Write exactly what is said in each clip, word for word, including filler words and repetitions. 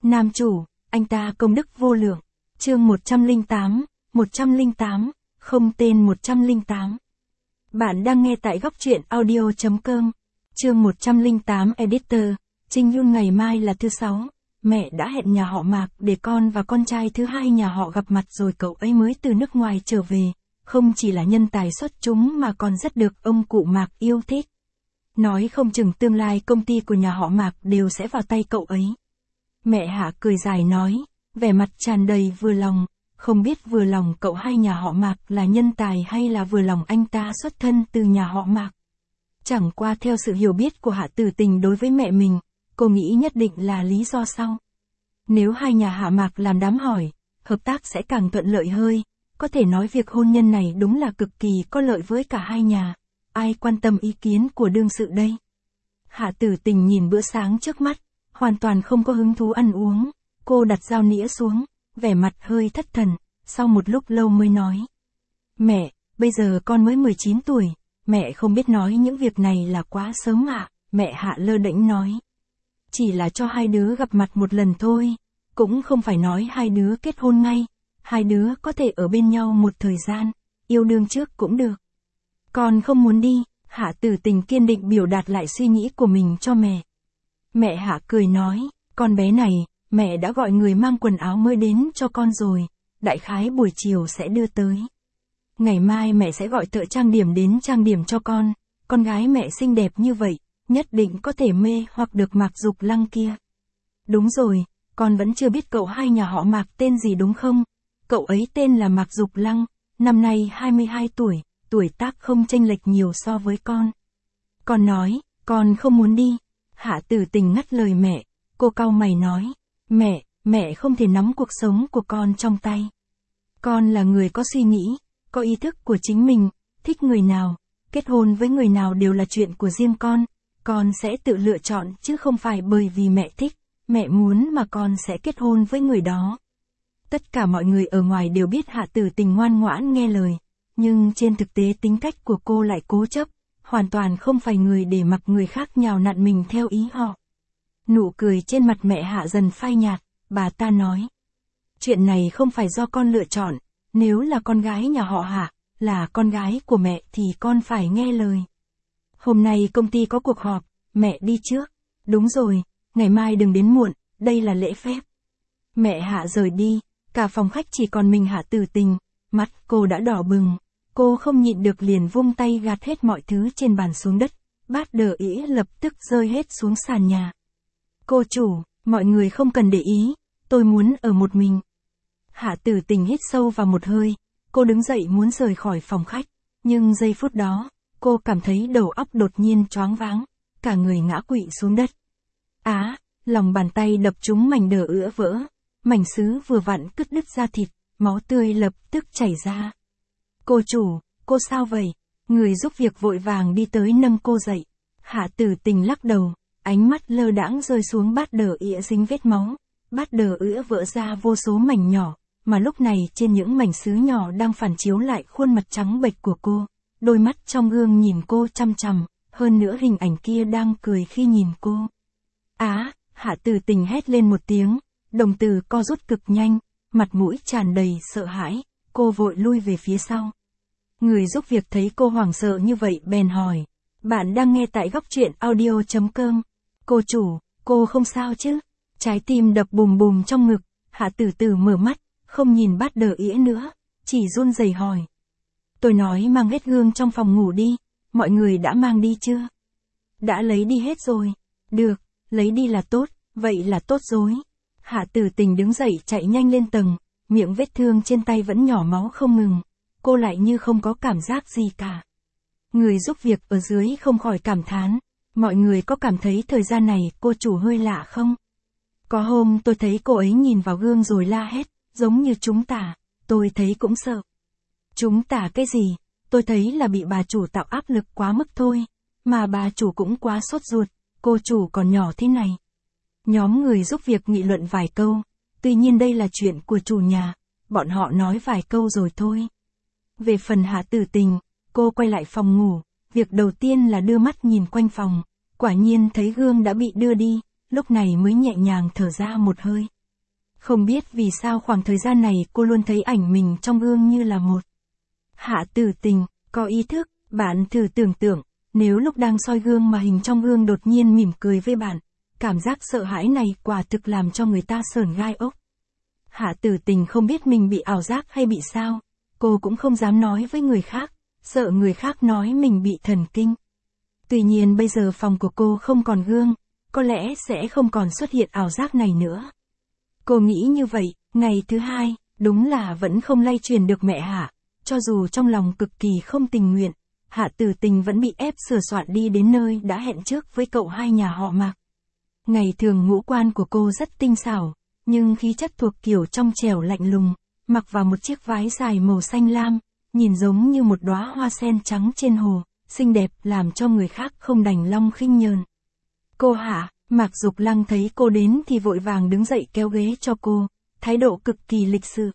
Nam chủ, anh ta công đức vô lượng. Chương một trăm lẻ tám, một trăm lẻ tám, không tên một trăm lẻ tám. Bạn đang nghe tại góc truyện audio chấm com. Chương một trăm lẻ tám Editor, Trinh Yun. Ngày mai là thứ sáu, mẹ đã hẹn nhà họ Mạc để con và con trai thứ hai nhà họ gặp mặt rồi. Cậu ấy mới từ nước ngoài trở về, không chỉ là nhân tài xuất chúng mà còn rất được ông cụ Mạc yêu thích. Nói không chừng tương lai công ty của nhà họ Mạc đều sẽ vào tay cậu ấy. Mẹ Hạ cười dài nói, vẻ mặt tràn đầy vừa lòng, không biết vừa lòng cậu hai nhà họ Mạc là nhân tài hay là vừa lòng anh ta xuất thân từ nhà họ Mạc. Chẳng qua theo sự hiểu biết của Hạ Tử Tình đối với mẹ mình, cô nghĩ nhất định là lý do sau. Nếu hai nhà Hạ Mạc làm đám hỏi, hợp tác sẽ càng thuận lợi hơi, có thể nói việc hôn nhân này đúng là cực kỳ có lợi với cả hai nhà. Ai quan tâm ý kiến của đương sự đây? Hạ Tử Tình nhìn bữa sáng trước mắt, hoàn toàn không có hứng thú ăn uống. Cô đặt dao nĩa xuống, vẻ mặt hơi thất thần, sau một lúc lâu mới nói. Mẹ, bây giờ con mới mười chín tuổi, mẹ không biết nói những việc này là quá sớm ạ, mẹ Hạ lơ đễnh nói. Chỉ là cho hai đứa gặp mặt một lần thôi, cũng không phải nói hai đứa kết hôn ngay, hai đứa có thể ở bên nhau một thời gian, yêu đương trước cũng được. Con không muốn đi, Hạ Tử Tình kiên định biểu đạt lại suy nghĩ của mình cho mẹ. Mẹ Hạ cười nói, con bé này, mẹ đã gọi người mang quần áo mới đến cho con rồi, đại khái buổi chiều sẽ đưa tới. Ngày mai mẹ sẽ gọi thợ trang điểm đến trang điểm cho con, con gái mẹ xinh đẹp như vậy, nhất định có thể mê hoặc được Mạc Dục Lăng kia. Đúng rồi, con vẫn chưa biết cậu hai nhà họ Mạc tên gì đúng không? Cậu ấy tên là Mạc Dục Lăng, năm nay hai mươi hai tuổi, tuổi tác không chênh lệch nhiều so với con. Con nói, con không muốn đi. Hạ Tử Tình ngắt lời mẹ, cô cau mày nói, mẹ, mẹ không thể nắm cuộc sống của con trong tay. Con là người có suy nghĩ, có ý thức của chính mình, thích người nào, kết hôn với người nào đều là chuyện của riêng con, con sẽ tự lựa chọn chứ không phải bởi vì mẹ thích, mẹ muốn mà con sẽ kết hôn với người đó. Tất cả mọi người ở ngoài đều biết Hạ Tử Tình ngoan ngoãn nghe lời, nhưng trên thực tế tính cách của cô lại cố chấp, hoàn toàn không phải người để mặc người khác nhào nặn mình theo ý họ. Nụ cười trên mặt mẹ Hạ dần phai nhạt, bà ta nói. Chuyện này không phải do con lựa chọn, nếu là con gái nhà họ Hạ, là con gái của mẹ thì con phải nghe lời. Hôm nay công ty có cuộc họp, mẹ đi trước. Đúng rồi, ngày mai đừng đến muộn, đây là lễ phép. Mẹ Hạ rời đi, cả phòng khách chỉ còn mình Hạ Tử Tình, mắt cô đã đỏ bừng. Cô không nhịn được liền vung tay gạt hết mọi thứ trên bàn xuống đất, bát đờ ĩa lập tức rơi hết xuống sàn nhà. Cô chủ, mọi người không cần để ý, tôi muốn ở một mình. Hạ Tử Tình hít sâu vào một hơi, cô đứng dậy muốn rời khỏi phòng khách, nhưng giây phút đó, cô cảm thấy đầu óc đột nhiên choáng váng, cả người ngã quỵ xuống đất. Á, lòng bàn tay đập trúng mảnh đờ ứa vỡ, mảnh sứ vừa vặn cứt đứt ra thịt, máu tươi lập tức chảy ra. Cô chủ, cô sao vậy? Người giúp việc vội vàng đi tới nâng cô dậy. Hạ Tử Tình lắc đầu, ánh mắt lơ đãng rơi xuống bát đờ ĩa dính vết máu. Bát đờ ĩa vỡ ra vô số mảnh nhỏ, mà lúc này trên những mảnh sứ nhỏ đang phản chiếu lại khuôn mặt trắng bệch của cô. Đôi mắt trong gương nhìn cô chăm chằm, hơn nữa hình ảnh kia đang cười khi nhìn cô. Á, Hạ Tử Tình hét lên một tiếng, đồng tử co rút cực nhanh, mặt mũi tràn đầy sợ hãi, cô vội lui về phía sau. Người giúp việc thấy cô hoảng sợ như vậy bèn hỏi, bạn đang nghe tại góc truyện audio chấm com. Cô chủ, cô không sao chứ? Trái tim đập bùm bùm trong ngực, Hạ Tử Tử mở mắt, không nhìn bát đờ ĩa nữa, chỉ run rẩy hỏi. Tôi nói mang hết gương trong phòng ngủ đi, mọi người đã mang đi chưa? Đã lấy đi hết rồi. Được, lấy đi là tốt, vậy là tốt rồi. Hạ Tử Tình đứng dậy chạy nhanh lên tầng, miệng vết thương trên tay vẫn nhỏ máu không ngừng. Cô lại như không có cảm giác gì cả. Người giúp việc ở dưới không khỏi cảm thán, mọi người có cảm thấy thời gian này cô chủ hơi lạ không? Có hôm tôi thấy cô ấy nhìn vào gương rồi la hét, giống như chúng ta, tôi thấy cũng sợ. Chúng ta cái gì? Tôi thấy là bị bà chủ tạo áp lực quá mức thôi, mà bà chủ cũng quá sốt ruột, cô chủ còn nhỏ thế này. Nhóm người giúp việc nghị luận vài câu, tuy nhiên đây là chuyện của chủ nhà, bọn họ nói vài câu rồi thôi. Về phần Hạ Tử Tình, cô quay lại phòng ngủ, việc đầu tiên là đưa mắt nhìn quanh phòng, quả nhiên thấy gương đã bị đưa đi, lúc này mới nhẹ nhàng thở ra một hơi. Không biết vì sao khoảng thời gian này cô luôn thấy ảnh mình trong gương như là một. Hạ Tử Tình, có ý thức, bạn thử tưởng tượng, nếu lúc đang soi gương mà hình trong gương đột nhiên mỉm cười với bạn, cảm giác sợ hãi này quả thực làm cho người ta sởn gai ốc. Hạ Tử Tình không biết mình bị ảo giác hay bị sao, cô cũng không dám nói với người khác, sợ người khác nói mình bị thần kinh. Tuy nhiên bây giờ phòng của cô không còn gương, có lẽ sẽ không còn xuất hiện ảo giác này nữa. Cô nghĩ như vậy, ngày thứ hai, đúng là vẫn không lay truyền được mẹ Hạ, cho dù trong lòng cực kỳ không tình nguyện, Hạ Tử Tình vẫn bị ép sửa soạn đi đến nơi đã hẹn trước với cậu hai nhà họ Mạc. Ngày thường ngũ quan của cô rất tinh xảo, nhưng khí chất thuộc kiểu trong trẻo lạnh lùng, mặc vào một chiếc váy dài màu xanh lam, nhìn giống như một đóa hoa sen trắng trên hồ, xinh đẹp làm cho người khác không đành lòng khinh nhờn. Cô Hạ, Mạc Dục Lăng thấy cô đến thì vội vàng đứng dậy kéo ghế cho cô, thái độ cực kỳ lịch sự.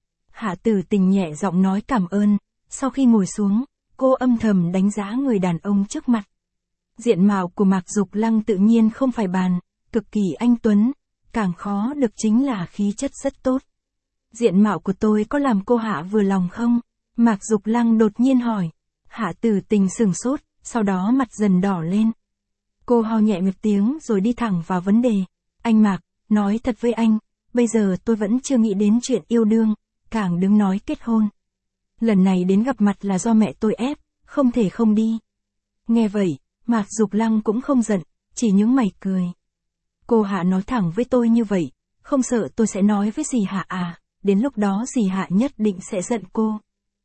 Hạ Tử Tình nhẹ giọng nói cảm ơn, sau khi ngồi xuống, cô âm thầm đánh giá người đàn ông trước mặt. Diện mạo của Mạc Dục Lăng tự nhiên không phải bàn, cực kỳ anh tuấn, càng khó được chính là khí chất rất tốt. Diện mạo của tôi có làm cô Hạ vừa lòng không? Mạc Dục Lăng đột nhiên hỏi. Hạ Tử Tình sửng sốt, sau đó mặt dần đỏ lên. Cô ho nhẹ một tiếng rồi đi thẳng vào vấn đề. Anh Mạc, nói thật với anh, bây giờ tôi vẫn chưa nghĩ đến chuyện yêu đương, càng đừng nói kết hôn. Lần này đến gặp mặt là do mẹ tôi ép, không thể không đi. Nghe vậy, Mạc Dục Lăng cũng không giận, chỉ nhướng mày cười. Cô Hạ nói thẳng với tôi như vậy, không sợ tôi sẽ nói với dì Hạ à, đến lúc đó dì Hạ nhất định sẽ giận cô.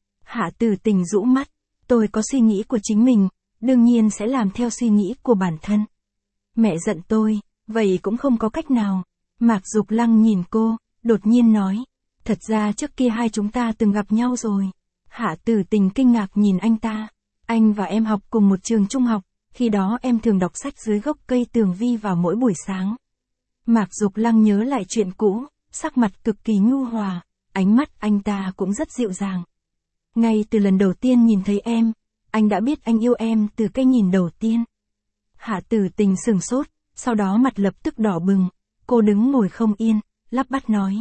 Hạ Tử Tình rũ mắt, tôi có suy nghĩ của chính mình, đương nhiên sẽ làm theo suy nghĩ của bản thân. Mẹ giận tôi, vậy cũng không có cách nào. Mạc Dục Lăng nhìn cô, đột nhiên nói, thật ra trước kia hai chúng ta từng gặp nhau rồi. Hạ Tử Tình kinh ngạc nhìn anh ta, anh và em học cùng một trường trung học, khi đó em thường đọc sách dưới gốc cây tường vi vào mỗi buổi sáng. Mạc Dục Lăng nhớ lại chuyện cũ, sắc mặt cực kỳ nhu hòa, ánh mắt anh ta cũng rất dịu dàng. Ngay từ lần đầu tiên nhìn thấy em, anh đã biết anh yêu em từ cái nhìn đầu tiên. Hạ Tử Tình sửng sốt, sau đó mặt lập tức đỏ bừng, cô đứng ngồi không yên, lắp bắp nói.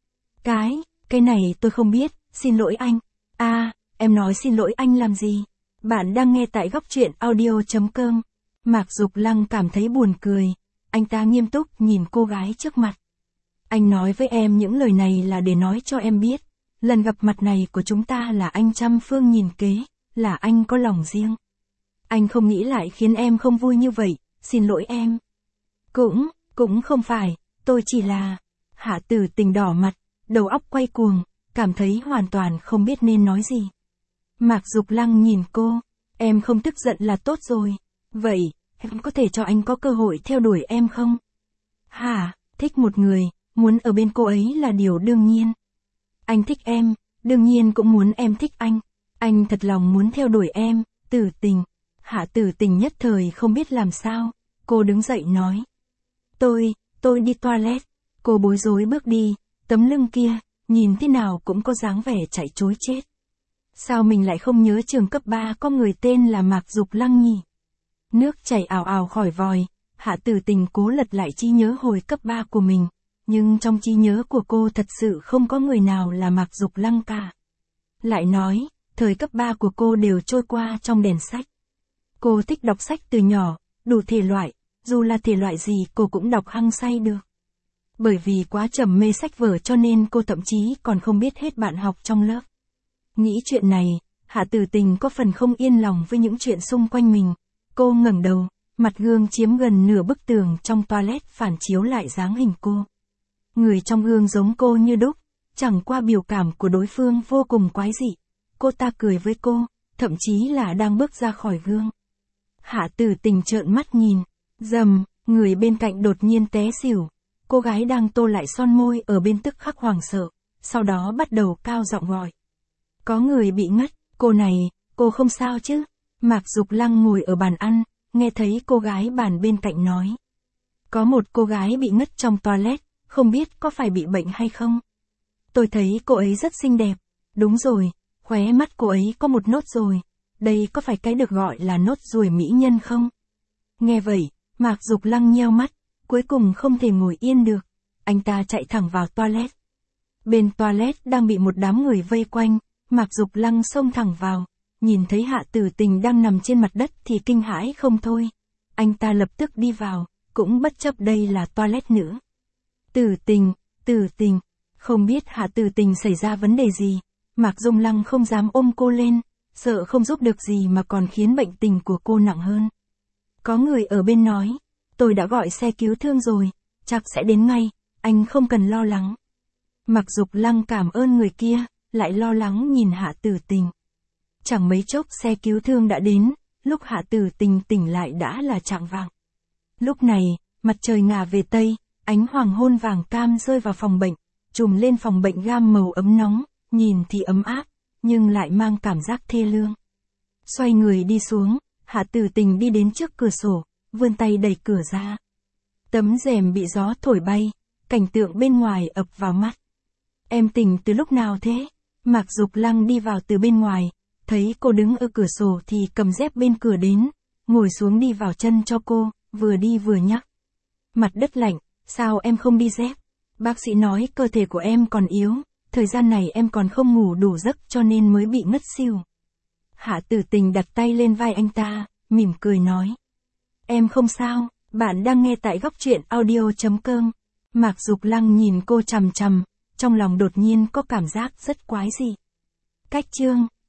Cái, cái này tôi không biết, xin lỗi anh. A, à, em nói xin lỗi anh làm gì? Bạn đang nghe tại góc truyện audio chấm com. Mạc Dục Lăng cảm thấy buồn cười, anh ta nghiêm túc nhìn cô gái trước mặt. Anh nói với em những lời này là để nói cho em biết, lần gặp mặt này của chúng ta là anh trăm phương nhìn kế, là anh có lòng riêng. Anh không nghĩ lại khiến em không vui như vậy, xin lỗi em. Cũng, cũng không phải, tôi chỉ là... Hạ Tử Tình đỏ mặt, đầu óc quay cuồng, cảm thấy hoàn toàn không biết nên nói gì. Mạc Dục Lăng nhìn cô, em không tức giận là tốt rồi. Vậy, em có thể cho anh có cơ hội theo đuổi em không? Hả, thích một người, muốn ở bên cô ấy là điều đương nhiên. Anh thích em, đương nhiên cũng muốn em thích anh. Anh thật lòng muốn theo đuổi em, Tử Tình. Hạ Tử Tình nhất thời không biết làm sao, cô đứng dậy nói. Tôi, tôi đi toilet. Cô bối rối bước đi, tấm lưng kia, nhìn thế nào cũng có dáng vẻ chạy trối chết. Sao mình lại không nhớ trường cấp ba có người tên là Mạc Dục Lăng nhỉ? Nước chảy ào ào khỏi vòi, Hạ Tử Tình cố lật lại trí nhớ hồi cấp ba của mình, nhưng trong trí nhớ của cô thật sự không có người nào là Mạc Dục Lăng cả. Lại nói, thời cấp ba của cô đều trôi qua trong đèn sách. Cô thích đọc sách từ nhỏ, đủ thể loại, dù là thể loại gì cô cũng đọc hăng say được. Bởi vì quá trầm mê sách vở cho nên cô thậm chí còn không biết hết bạn học trong lớp. Nghĩ chuyện này, Hạ Tử Tình có phần không yên lòng với những chuyện xung quanh mình. Cô ngẩng đầu, mặt gương chiếm gần nửa bức tường trong toilet phản chiếu lại dáng hình cô. Người trong gương giống cô như đúc, chẳng qua biểu cảm của đối phương vô cùng quái dị. Cô ta cười với cô, thậm chí là đang bước ra khỏi gương. Hạ Tử Tình trợn mắt nhìn, rầm, người bên cạnh đột nhiên té xỉu. Cô gái đang tô lại son môi ở bên tức khắc hoảng sợ, sau đó bắt đầu cao giọng gọi. Có người bị ngất, cô này, cô không sao chứ? Mạc Dục Lăng ngồi ở bàn ăn, nghe thấy cô gái bàn bên cạnh nói. Có một cô gái bị ngất trong toilet, không biết có phải bị bệnh hay không? Tôi thấy cô ấy rất xinh đẹp. Đúng rồi, khóe mắt cô ấy có một nốt ruồi. Đây có phải cái được gọi là nốt ruồi mỹ nhân không? Nghe vậy, Mạc Dục Lăng nheo mắt, cuối cùng không thể ngồi yên được. anh ta chạy thẳng vào toilet. Bên toilet đang bị một đám người vây quanh, Mạc Dục Lăng xông thẳng vào, nhìn thấy Hạ Tử Tình đang nằm trên mặt đất thì kinh hãi không thôi. Anh ta lập tức đi vào, cũng bất chấp đây là toilet nữ. Tử Tình, Tử Tình, không biết Hạ Tử Tình xảy ra vấn đề gì, Mạc Dục Lăng không dám ôm cô lên, sợ không giúp được gì mà còn khiến bệnh tình của cô nặng hơn. Có người ở bên nói, tôi đã gọi xe cứu thương rồi, chắc sẽ đến ngay, anh không cần lo lắng. Mạc Dục Lăng cảm ơn người kia, lại lo lắng nhìn Hạ Tử Tình. Chẳng mấy chốc xe cứu thương đã đến, lúc Hạ Tử Tình tỉnh lại đã là chạng vạng. Lúc này, mặt trời ngả về Tây, ánh hoàng hôn vàng cam rơi vào phòng bệnh, trùm lên phòng bệnh gam màu ấm nóng, nhìn thì ấm áp, nhưng lại mang cảm giác thê lương. Xoay người đi xuống, Hạ Tử Tình đi đến trước cửa sổ, vươn tay đẩy cửa ra. Tấm rèm bị gió thổi bay, cảnh tượng bên ngoài ập vào mắt. Em tỉnh từ lúc nào thế? Mạc Dục Lăng đi vào từ bên ngoài, thấy cô đứng ở cửa sổ thì cầm dép bên cửa đến, ngồi xuống đi vào chân cho cô, vừa đi vừa nhắc. Mặt đất lạnh, sao em không đi dép? Bác sĩ nói cơ thể của em còn yếu, thời gian này em còn không ngủ đủ giấc cho nên mới bị ngất xỉu. Hạ Tử Tình đặt tay lên vai anh ta, mỉm cười nói. Em không sao, bạn đang nghe tại góc truyện audio chấm com. Mạc Dục Lăng nhìn cô chằm chằm, trong lòng đột nhiên có cảm giác rất quái dị. Cách chương